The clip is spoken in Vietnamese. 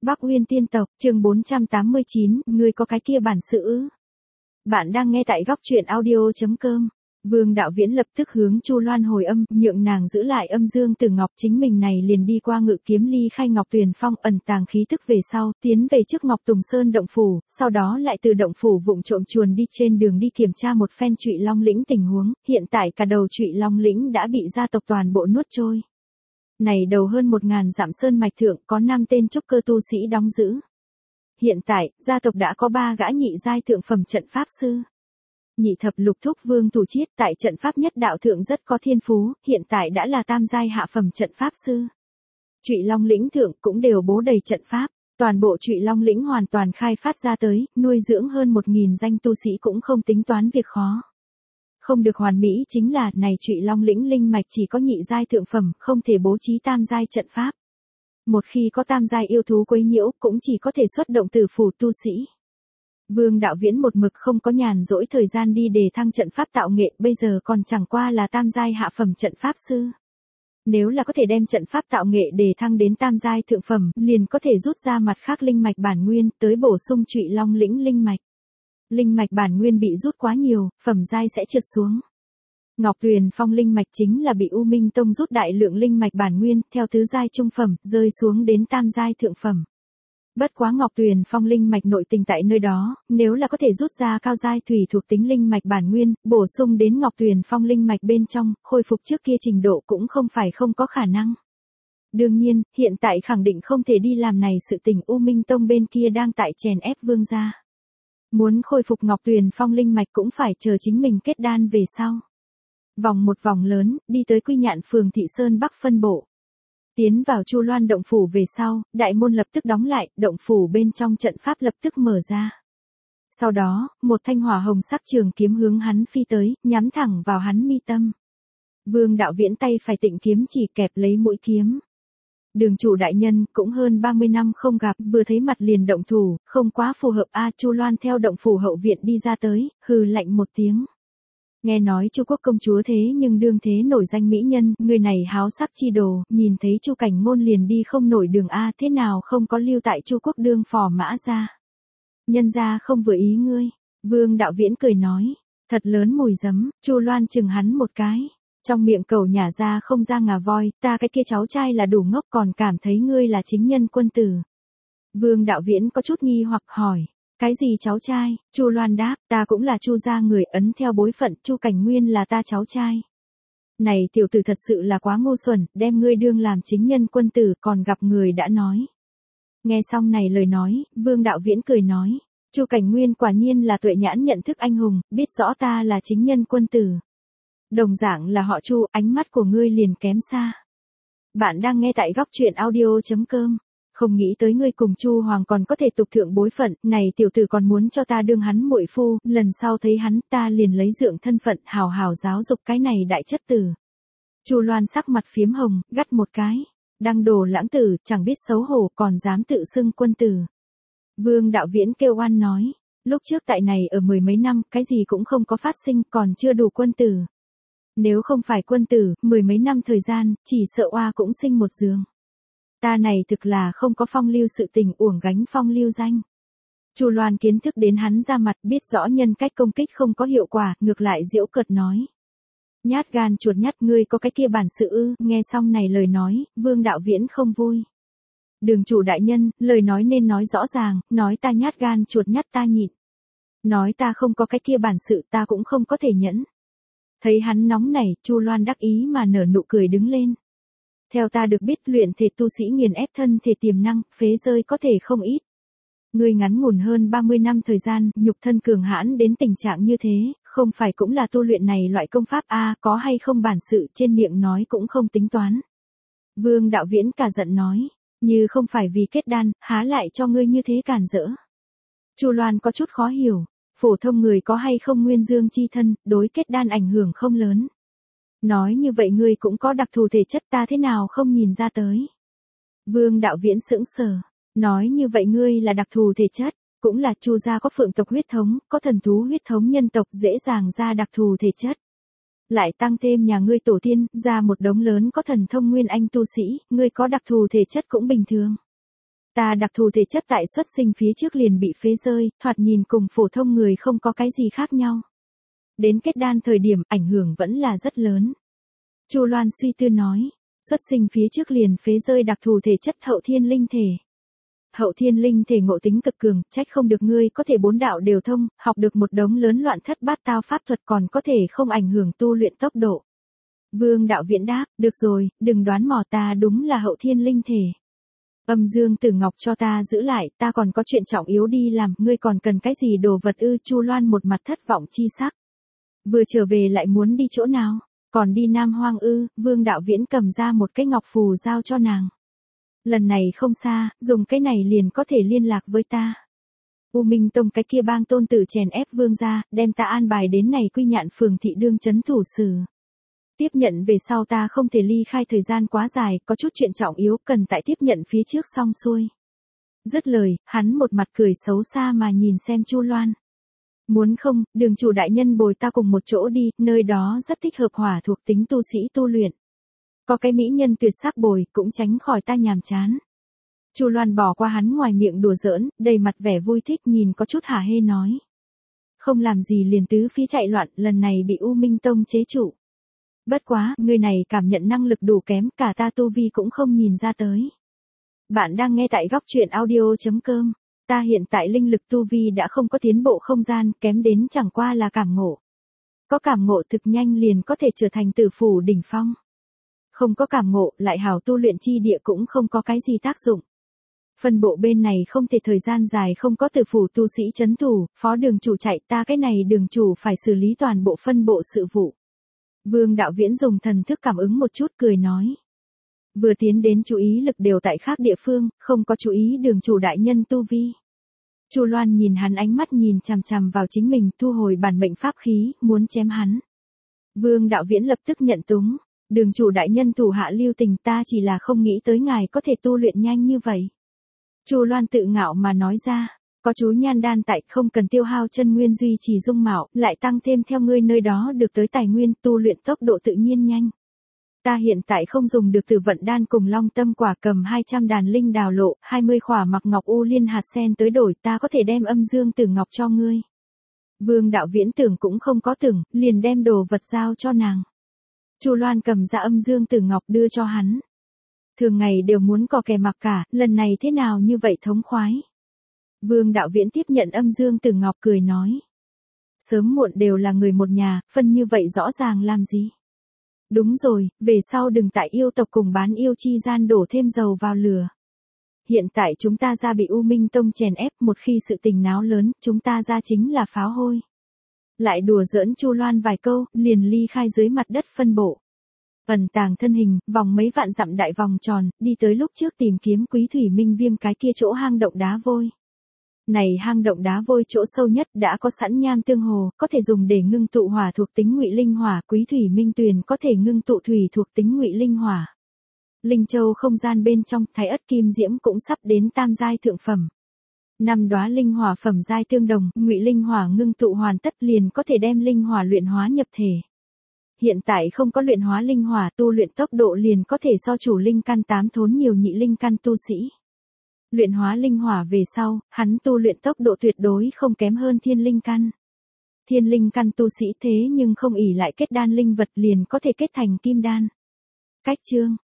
Bắc Uyên tiên tộc, chương 489, ngươi có cái kia bản sự ư? Bạn đang nghe tại góc truyện audio.com. Vương Đạo Viễn lập tức hướng Chu Loan hồi âm, nhượng nàng giữ lại âm dương từ ngọc, chính mình này liền đi qua Ngự Kiếm ly khai Ngọc Tuyền Phong ẩn tàng khí tức về sau, tiến về trước Ngọc Tùng Sơn động phủ, sau đó lại từ động phủ vụng trộm chuồn đi trên đường đi kiểm tra một phen Trụy Long lĩnh tình huống, hiện tại cả đầu Trụy Long lĩnh đã bị gia tộc toàn bộ nuốt trôi. Này đầu hơn 1000 dặm sơn mạch thượng có 5 tên trúc cơ tu sĩ đóng giữ. Hiện tại, gia tộc đã có 3 gã nhị giai thượng phẩm trận pháp sư. Nhị thập lục thúc Vương Thủ Chiết tại trận pháp nhất đạo thượng rất có thiên phú, hiện tại đã là tam giai hạ phẩm trận pháp sư. Trụy Long lĩnh thượng cũng đều bố đầy trận pháp, toàn bộ Trụy Long lĩnh hoàn toàn khai phát ra tới, nuôi dưỡng hơn 1000 danh tu sĩ cũng không tính toán việc khó. Không được hoàn mỹ chính là, này Trụy Long lĩnh linh mạch chỉ có nhị giai thượng phẩm, không thể bố trí tam giai trận pháp. Một khi có tam giai yêu thú quấy nhiễu, cũng chỉ có thể xuất động từ phủ tu sĩ. Vương Đạo Viễn một mực không có nhàn rỗi thời gian đi đề thăng trận pháp tạo nghệ, bây giờ còn chẳng qua là tam giai hạ phẩm trận pháp sư. Nếu là có thể đem trận pháp tạo nghệ đề thăng đến tam giai thượng phẩm, liền có thể rút ra mặt khác linh mạch bản nguyên, tới bổ sung Trụy Long lĩnh linh mạch. Linh mạch bản nguyên bị rút quá nhiều, phẩm giai sẽ trượt xuống. Ngọc Tuyền Phong linh mạch chính là bị U Minh Tông rút đại lượng linh mạch bản nguyên, theo tứ giai trung phẩm, rơi xuống đến tam giai thượng phẩm. Bất quá Ngọc Tuyền Phong linh mạch nội tình tại nơi đó, nếu là có thể rút ra cao giai thủy thuộc tính linh mạch bản nguyên, bổ sung đến Ngọc Tuyền Phong linh mạch bên trong, khôi phục trước kia trình độ cũng không phải không có khả năng. Đương nhiên, hiện tại khẳng định không thể đi làm này sự tình, U Minh Tông bên kia đang tại chèn ép vương gia. Muốn khôi phục Ngọc Tuyền Phong linh mạch cũng phải chờ chính mình kết đan về sau. Vòng một vòng lớn, đi tới Quy Nhạn phường Thị Sơn Bắc phân bộ. Tiến vào Chu Loan động phủ về sau, đại môn lập tức đóng lại, động phủ bên trong trận pháp lập tức mở ra. Sau đó, một thanh hỏa hồng sắc trường kiếm hướng hắn phi tới, nhắm thẳng vào hắn mi tâm. Vương Đạo Viễn tay phải tịnh kiếm chỉ kẹp lấy mũi kiếm. Đường chủ đại nhân, cũng hơn 30 năm không gặp, vừa thấy mặt liền động thủ, không quá phù hợp a. Chu Loan theo động phủ hậu viện đi ra tới, hừ lạnh một tiếng. Nghe nói Chu quốc công chúa thế nhưng đương thế nổi danh mỹ nhân, người này háo sắc chi đồ, nhìn thấy Chu Cảnh Ngôn liền đi không nổi đường a, thế nào không có lưu tại Chu quốc đương phò mã ra. Nhân gia không vừa ý ngươi. Vương Đạo Viễn cười nói, thật lớn mùi giấm. Chu Loan chừng hắn một cái. Trong miệng cầu nhả ra không ra ngà voi, ta cái kia cháu trai là đủ ngốc còn cảm thấy ngươi là chính nhân quân tử. Vương Đạo Viễn có chút nghi hoặc hỏi, cái gì cháu trai? Chu Loan đáp, ta cũng là Chu gia người, ấn theo bối phận, Chu Cảnh Nguyên là ta cháu trai. Này tiểu tử thật sự là quá ngu xuẩn, đem ngươi đương làm chính nhân quân tử, còn gặp người đã nói. Nghe xong này lời nói, Vương Đạo Viễn cười nói, Chu Cảnh Nguyên quả nhiên là tuệ nhãn nhận thức anh hùng, biết rõ ta là chính nhân quân tử. Đồng dạng là họ Chu, ánh mắt của ngươi liền kém xa. Bạn đang nghe tại góc truyện audio.com. Không nghĩ tới ngươi cùng Chu Hoàng còn có thể tục thượng bối phận, này tiểu tử còn muốn cho ta đương hắn muội phu, lần sau thấy hắn ta liền lấy dượng thân phận hào hào giáo dục cái này đại chất tử. Chu Loan sắc mặt phiếm hồng, gắt một cái. Đăng đồ lãng tử, chẳng biết xấu hổ còn dám tự xưng quân tử. Vương Đạo Viễn kêu oan nói, lúc trước tại này ở 10 mấy năm, cái gì cũng không có phát sinh, còn chưa đủ quân tử. Nếu không phải quân tử, 10 mấy năm thời gian, chỉ sợ oa cũng sinh một giường. Ta này thực là không có phong lưu sự tình, uổng gánh phong lưu danh. Chu Loan kiến thức đến hắn ra mặt, biết rõ nhân cách công kích không có hiệu quả, ngược lại giễu cợt nói. Nhát gan chuột nhắt, ngươi có cái kia bản sự ư? Nghe xong này lời nói, Vương Đạo Viễn không vui. Đường chủ đại nhân, lời nói nên nói rõ ràng, nói ta nhát gan chuột nhắt ta nhịn. Nói ta không có cái kia bản sự ta cũng không có thể nhẫn. Thấy hắn nóng nảy, Chu Loan đắc ý mà nở nụ cười đứng lên. Theo ta được biết, luyện thể tu sĩ nghiền ép thân thể tiềm năng, phế rơi có thể không ít. Ngươi ngắn ngủn hơn 30 năm thời gian, nhục thân cường hãn đến tình trạng như thế, không phải cũng là tu luyện này loại công pháp a, có hay không bản sự, trên miệng nói cũng không tính toán. Vương Đạo Viễn cả giận nói, như không phải vì kết đan, há lại cho ngươi như thế cản rỡ. Chu Loan có chút khó hiểu, phổ thông người có hay không nguyên dương chi thân, đối kết đan ảnh hưởng không lớn. Nói như vậy ngươi cũng có đặc thù thể chất, ta thế nào không nhìn ra tới. Vương Đạo Viễn sững sờ, nói như vậy ngươi là đặc thù thể chất, cũng là Chu gia có phượng tộc huyết thống, có thần thú huyết thống nhân tộc, dễ dàng ra đặc thù thể chất. Lại tăng thêm nhà ngươi tổ tiên, ra một đống lớn có thần thông nguyên anh tu sĩ, ngươi có đặc thù thể chất cũng bình thường. Ta đặc thù thể chất tại xuất sinh phía trước liền bị phế rơi, thoạt nhìn cùng phổ thông người không có cái gì khác nhau. Đến kết đan thời điểm ảnh hưởng vẫn là rất lớn. Chu Loan suy tư nói, xuất sinh phía trước liền phế rơi đặc thù thể chất hậu thiên linh thể. Hậu thiên linh thể ngộ tính cực cường, trách không được ngươi có thể 4 đạo đều thông, học được một đống lớn loạn thất bát tao pháp thuật còn có thể không ảnh hưởng tu luyện tốc độ. Vương Đạo Viễn đáp, được rồi, đừng đoán mò, ta đúng là hậu thiên linh thể. Âm Dương Tử Ngọc cho ta giữ lại, ta còn có chuyện trọng yếu đi làm, ngươi còn cần cái gì đồ vật ư? Chu Loan một mặt thất vọng chi sắc. Vừa trở về lại muốn đi chỗ nào? Còn đi Nam Hoang ư? Vương Đạo Viễn cầm ra một cái ngọc phù giao cho nàng. Lần này không xa, dùng cái này liền có thể liên lạc với ta. U Minh Tông cái kia bang tôn tử chèn ép vương gia, đem ta an bài đến này Quy Nhạn phường thị đương trấn thủ sử. Tiếp nhận về sau ta không thể ly khai thời gian quá dài, có chút chuyện trọng yếu cần tại tiếp nhận phía trước xong xuôi. Dứt lời, hắn một mặt cười xấu xa mà nhìn xem Chu Loan. Muốn không, đường chủ đại nhân bồi ta cùng một chỗ đi, nơi đó rất thích hợp hỏa thuộc tính tu sĩ tu luyện. Có cái mỹ nhân tuyệt sắc bồi, cũng tránh khỏi ta nhàm chán. Chu Loan bỏ qua hắn ngoài miệng đùa giỡn, đầy mặt vẻ vui thích nhìn có chút hả hê nói. Không làm gì liền tứ phi chạy loạn, lần này bị U Minh Tông chế trụ. Bất quá, người này cảm nhận năng lực đủ kém, cả ta tu vi cũng không nhìn ra tới. Bạn đang nghe tại góc truyện audio.com. Ta hiện tại linh lực tu vi đã không có tiến bộ không gian, kém đến chẳng qua là cảm ngộ. Có cảm ngộ thực nhanh liền có thể trở thành tử phủ đỉnh phong. Không có cảm ngộ, lại hảo tu luyện chi địa cũng không có cái gì tác dụng. Phân bộ bên này không thể thời gian dài không có tử phủ tu sĩ trấn thủ, phó đường chủ chạy, ta cái này đường chủ phải xử lý toàn bộ phân bộ sự vụ. Vương Đạo Viễn dùng thần thức cảm ứng một chút cười nói. Vừa tiến đến chú ý lực đều tại khác địa phương, không có chú ý đường chủ đại nhân tu vi. Chu Loan nhìn hắn ánh mắt nhìn chằm chằm vào chính mình, thu hồi bản mệnh pháp khí, muốn chém hắn. Vương Đạo Viễn lập tức nhận túng. Đường chủ đại nhân thủ hạ lưu tình, ta chỉ là không nghĩ tới ngài có thể tu luyện nhanh như vậy. Chu Loan tự ngạo mà nói ra, có chú nhan đan tại, không cần tiêu hao chân nguyên duy trì dung mạo, lại tăng thêm theo ngươi nơi đó được tới tài nguyên, tu luyện tốc độ tự nhiên nhanh. Ta hiện tại không dùng được Tử Vận đan cùng Long Tâm quả, cầm 200 đàn linh đào lộ, 20 khỏa mặc ngọc u liên hạt sen tới đổi, ta có thể đem Âm Dương Tử Ngọc cho ngươi. Vương Đạo Viễn tưởng cũng không có tưởng, liền đem đồ vật giao cho nàng. Chu Loan cầm ra Âm Dương Tử Ngọc đưa cho hắn. Thường ngày đều muốn cò kè mặc cả, lần này thế nào như vậy thống khoái. Vương Đạo Viễn tiếp nhận Âm Dương Tử Ngọc cười nói. Sớm muộn đều là người một nhà, phân như vậy rõ ràng làm gì. Đúng rồi, về sau đừng tại yêu tộc cùng bán yêu chi gian đổ thêm dầu vào lửa. Hiện tại chúng ta ra bị U Minh Tông chèn ép, một khi sự tình náo lớn, chúng ta ra chính là pháo hôi. Lại đùa giỡn Chu Loan vài câu, liền ly khai dưới mặt đất phân bộ. Ẩn tàng thân hình, vòng mấy vạn dặm đại vòng tròn, đi tới lúc trước tìm kiếm Quý Thủy Minh Viêm cái kia chỗ hang động đá vôi. Này hang động đá vôi chỗ sâu nhất đã có sẵn nham tương hồ, có thể dùng để ngưng tụ hỏa thuộc tính ngụy linh hỏa, Quý Thủy Minh Tuyền có thể ngưng tụ thủy thuộc tính ngụy linh hỏa. Linh Châu không gian bên trong, Thái Ất Kim Diễm cũng sắp đến tam giai thượng phẩm. 5 đóa linh hỏa phẩm giai tương đồng, ngụy linh hỏa ngưng tụ hoàn tất liền có thể đem linh hỏa luyện hóa nhập thể. Hiện tại không có luyện hóa linh hỏa, tu luyện tốc độ liền có thể so chủ linh căn 8 thốn nhiều nhị linh căn tu sĩ. Luyện hóa linh hỏa về sau, hắn tu luyện tốc độ tuyệt đối không kém hơn thiên linh căn. Thiên linh căn tu sĩ thế nhưng không ỷ lại kết đan linh vật liền có thể kết thành kim đan. Cách chương